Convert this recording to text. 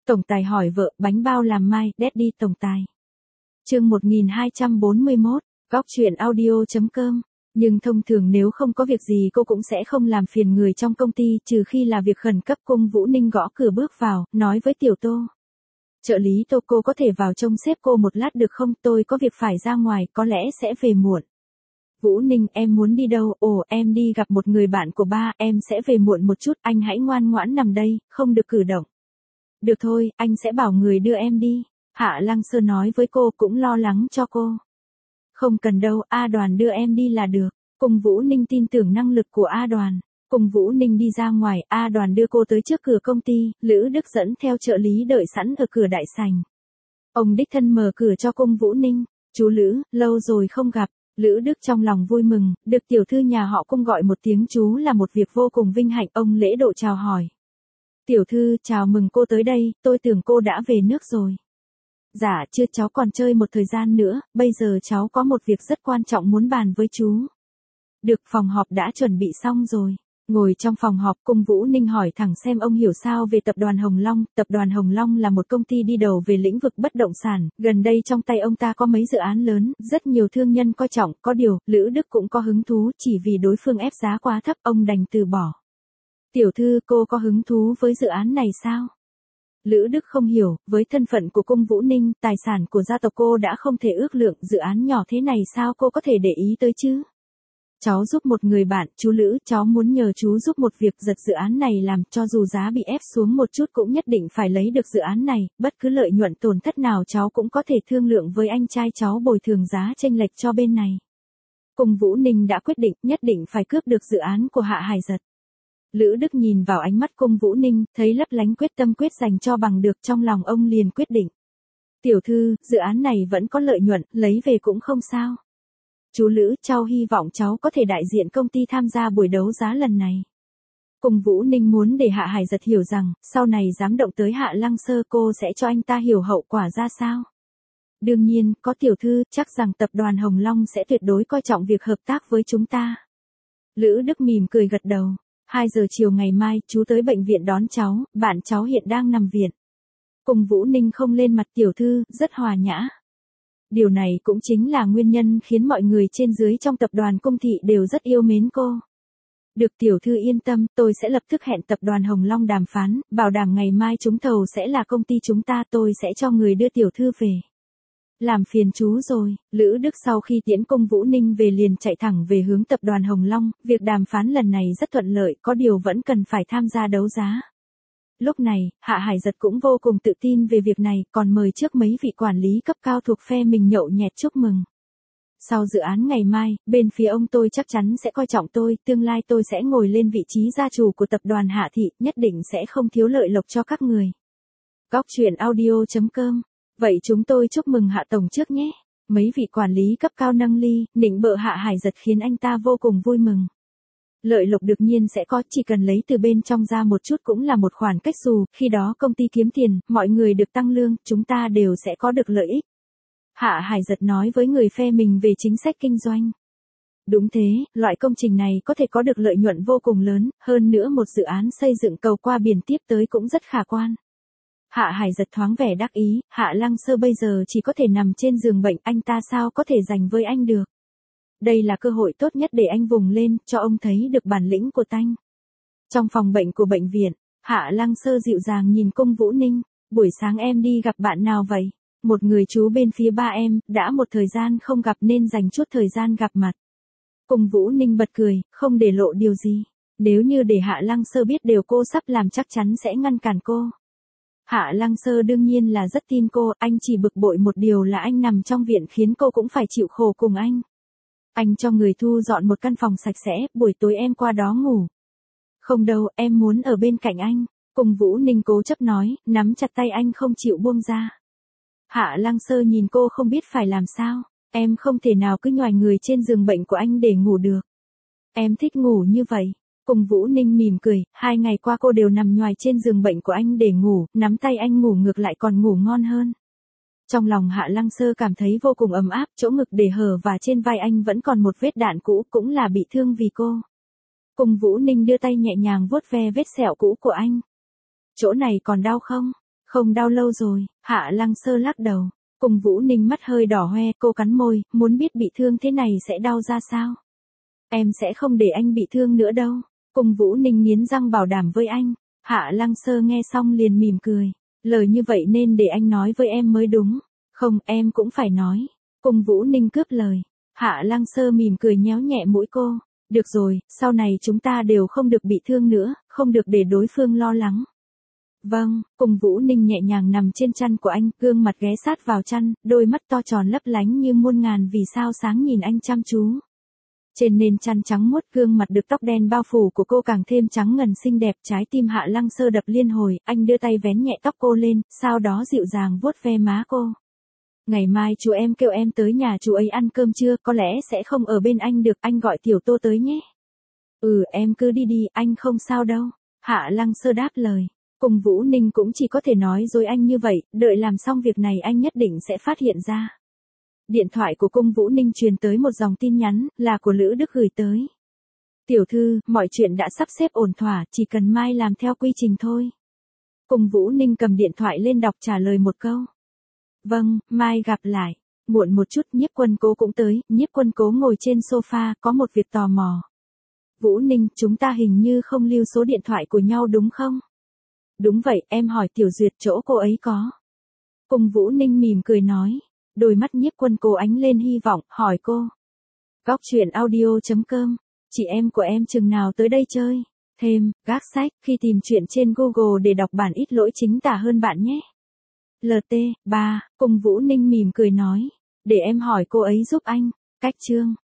Tổng tài hỏi vợ, bánh bao làm mai, Daddy tổng tài. Chương 1241, góc chuyện audio.com. Nhưng thông thường nếu không có việc gì cô cũng sẽ không làm phiền người trong công ty, trừ khi là việc khẩn cấp. Cung Vũ Ninh gõ cửa bước vào, nói với Tiểu Tô. Trợ lý Tô, cô có thể vào trông xếp cô một lát được không? Tôi có việc phải ra ngoài, có lẽ sẽ về muộn. Vũ Ninh, em muốn đi đâu? Ồ, em đi gặp một người bạn của ba, em sẽ về muộn một chút, anh hãy ngoan ngoãn nằm đây, không được cử động. Được thôi, anh sẽ bảo người đưa em đi. Hạ Lăng Sơ nói với cô, cũng lo lắng cho cô. Không cần đâu, A Đoàn đưa em đi là được. Cung Vũ Ninh tin tưởng năng lực của A Đoàn. Cung Vũ Ninh đi ra ngoài, A Đoàn đưa cô tới trước cửa công ty, Lữ Đức dẫn theo trợ lý đợi sẵn ở cửa đại sảnh. Ông đích thân mở cửa cho Cung Vũ Ninh. Chú Lữ, lâu rồi không gặp. Lữ Đức trong lòng vui mừng, được tiểu thư nhà họ Cung gọi một tiếng chú là một việc vô cùng vinh hạnh. Ông lễ độ chào hỏi. Tiểu thư, chào mừng cô tới đây, tôi tưởng cô đã về nước rồi. Dạ, chưa, cháu còn chơi một thời gian nữa, bây giờ cháu có một việc rất quan trọng muốn bàn với chú. Được, phòng họp đã chuẩn bị xong rồi. Ngồi trong phòng họp, Cung Vũ Ninh hỏi thẳng xem ông hiểu sao về tập đoàn Hồng Long. Tập đoàn Hồng Long là một công ty đi đầu về lĩnh vực bất động sản, gần đây trong tay ông ta có mấy dự án lớn, rất nhiều thương nhân coi trọng, có điều, Lữ Đức cũng có hứng thú, chỉ vì đối phương ép giá quá thấp, ông đành từ bỏ. Tiểu thư, cô có hứng thú với dự án này sao? Lữ Đức không hiểu, với thân phận của Cung Vũ Ninh, tài sản của gia tộc cô đã không thể ước lượng, dự án nhỏ thế này sao cô có thể để ý tới chứ? Cháu giúp một người bạn, chú Lữ, cháu muốn nhờ chú giúp một việc giật dự án này làm, cho dù giá bị ép xuống một chút cũng nhất định phải lấy được dự án này, bất cứ lợi nhuận tổn thất nào cháu cũng có thể thương lượng với anh trai cháu bồi thường giá chênh lệch cho bên này. Cung Vũ Ninh đã quyết định, nhất định phải cướp được dự án của Hạ Hải Giật. Lữ Đức nhìn vào ánh mắt Cung Vũ Ninh, thấy lấp lánh quyết tâm quyết giành cho bằng được, trong lòng ông liền quyết định. Tiểu thư, dự án này vẫn có lợi nhuận, lấy về cũng không sao. Chú Lữ, cháu hy vọng cháu có thể đại diện công ty tham gia buổi đấu giá lần này. Cung Vũ Ninh muốn để Hạ Hải Giật hiểu rằng, sau này dám động tới Hạ Lăng Sơ cô sẽ cho anh ta hiểu hậu quả ra sao. Đương nhiên, có tiểu thư, chắc rằng tập đoàn Hồng Long sẽ tuyệt đối coi trọng việc hợp tác với chúng ta. Lữ Đức mỉm cười gật đầu. 2 giờ chiều ngày mai, chú tới bệnh viện đón cháu, bạn cháu hiện đang nằm viện. Cung Vũ Ninh không lên mặt tiểu thư, rất hòa nhã. Điều này cũng chính là nguyên nhân khiến mọi người trên dưới trong tập đoàn Cung thị đều rất yêu mến cô. Được, tiểu thư yên tâm, tôi sẽ lập tức hẹn tập đoàn Hồng Long đàm phán, bảo đảm ngày mai trúng thầu sẽ là công ty chúng ta, tôi sẽ cho người đưa tiểu thư về. Làm phiền chú rồi. Lữ Đức sau khi tiễn Cung Vũ Ninh về liền chạy thẳng về hướng tập đoàn Hồng Long, việc đàm phán lần này rất thuận lợi, có điều vẫn cần phải tham gia đấu giá. Lúc này, Hạ Hải Giật cũng vô cùng tự tin về việc này, còn mời trước mấy vị quản lý cấp cao thuộc phe mình nhậu nhẹt chúc mừng. Sau dự án ngày mai, bên phía ông tôi chắc chắn sẽ coi trọng tôi, tương lai tôi sẽ ngồi lên vị trí gia chủ của tập đoàn Hạ Thị, nhất định sẽ không thiếu lợi lộc cho các người. Góc chuyện audio.com. Vậy chúng tôi chúc mừng Hạ Tổng trước nhé. Mấy vị quản lý cấp cao nâng ly, nịnh bợ Hạ Hải Giật khiến anh ta vô cùng vui mừng. Lợi lộc đương nhiên sẽ có, chỉ cần lấy từ bên trong ra một chút cũng là một khoản cách xù, khi đó công ty kiếm tiền, mọi người được tăng lương, chúng ta đều sẽ có được lợi ích. Hạ Hải Giật nói với người phe mình về chính sách kinh doanh. Đúng thế, loại công trình này có thể có được lợi nhuận vô cùng lớn, hơn nữa một dự án xây dựng cầu qua biển tiếp tới cũng rất khả quan. Hạ Hải Giật thoáng vẻ đắc ý, Hạ Lăng Sơ bây giờ chỉ có thể nằm trên giường bệnh, anh ta sao có thể giành với anh được. Đây là cơ hội tốt nhất để anh vùng lên, cho ông thấy được bản lĩnh của tanh. Trong phòng bệnh của bệnh viện, Hạ Lăng Sơ dịu dàng nhìn Cung Vũ Ninh, buổi sáng em đi gặp bạn nào vậy? Một người chú bên phía ba em, đã một thời gian không gặp nên dành chút thời gian gặp mặt. Cung Vũ Ninh bật cười, không để lộ điều gì. Nếu như để Hạ Lăng Sơ biết điều cô sắp làm chắc chắn sẽ ngăn cản cô. Hạ Lăng Sơ đương nhiên là rất tin cô, anh chỉ bực bội một điều là anh nằm trong viện khiến cô cũng phải chịu khổ cùng anh. Anh cho người thu dọn một căn phòng sạch sẽ, buổi tối em qua đó ngủ. Không đâu, em muốn ở bên cạnh anh. Cung Vũ Ninh cố chấp nói, nắm chặt tay anh không chịu buông ra. Hạ Lăng Sơ nhìn cô không biết phải làm sao. Em không thể nào cứ nhoài người trên giường bệnh của anh để ngủ được. Em thích ngủ như vậy. Cung Vũ Ninh mỉm cười, 2 ngày qua cô đều nằm nhoài trên giường bệnh của anh để ngủ, nắm tay anh ngủ ngược lại còn ngủ ngon hơn. Trong lòng Hạ Lăng Sơ cảm thấy vô cùng ấm áp, chỗ ngực để hở và trên vai anh vẫn còn một vết đạn cũ, cũng là bị thương vì cô. Cung Vũ Ninh đưa tay nhẹ nhàng vuốt ve vết sẹo cũ của anh. Chỗ này còn đau không? Không đau lâu rồi, Hạ Lăng Sơ lắc đầu. Cùng Vũ Ninh mắt hơi đỏ hoe, cô cắn môi, muốn biết bị thương thế này sẽ đau ra sao. Em sẽ không để anh bị thương nữa đâu. Cùng Vũ Ninh nghiến răng bảo đảm với anh. Hạ Lăng Sơ nghe xong liền mỉm cười. Lời như vậy nên để anh nói với em mới đúng. Không, em cũng phải nói. Cùng Vũ Ninh cướp lời. Hạ Lăng Sơ mỉm cười nhéo nhẹ mũi cô. Được rồi, sau này chúng ta đều không được bị thương nữa, không được để đối phương lo lắng. Vâng, Cùng Vũ Ninh nhẹ nhàng nằm trên chăn của anh, gương mặt ghé sát vào chăn, đôi mắt to tròn lấp lánh như muôn ngàn vì sao sáng nhìn anh chăm chú. Trên nền chăn trắng muốt, gương mặt được tóc đen bao phủ của cô càng thêm trắng ngần xinh đẹp, trái tim Hạ Lăng Sơ đập liên hồi, anh đưa tay vén nhẹ tóc cô lên, sau đó dịu dàng vuốt ve má cô. Ngày mai chú em kêu em tới nhà chú ấy ăn cơm trưa, có lẽ sẽ không ở bên anh được, anh gọi Tiểu Tô tới nhé. Em cứ đi đi, anh không sao đâu. Hạ Lăng Sơ đáp lời. Cùng Vũ Ninh cũng chỉ có thể nói dối anh như vậy, đợi làm xong việc này anh nhất định sẽ phát hiện ra. Điện thoại của Cung Vũ Ninh truyền tới một dòng tin nhắn, là của Lữ Đức gửi tới. Tiểu thư, mọi chuyện đã sắp xếp ổn thỏa, chỉ cần mai làm theo quy trình thôi. Cung Vũ Ninh cầm điện thoại lên đọc trả lời một câu. Vâng, mai gặp lại. Muộn một chút, Nhiếp Quân Cố cũng tới, Nhiếp Quân Cố ngồi trên sofa, có một việc tò mò. Vũ Ninh, chúng ta hình như không lưu số điện thoại của nhau đúng không? Đúng vậy, em hỏi Tiểu Duyệt chỗ cô ấy có. Cùng Vũ Ninh mỉm cười nói. Đôi mắt Nhiếp Quân Cố ánh lên hy vọng, hỏi cô. Góc truyện audio.com, chị em của em chừng nào tới đây chơi? Thêm, gác sách, khi tìm chuyện trên Google để đọc bản ít lỗi chính tả hơn bạn nhé. LT, 3, Cùng Vũ Ninh mỉm cười nói. Để em hỏi cô ấy giúp anh. Cách chương.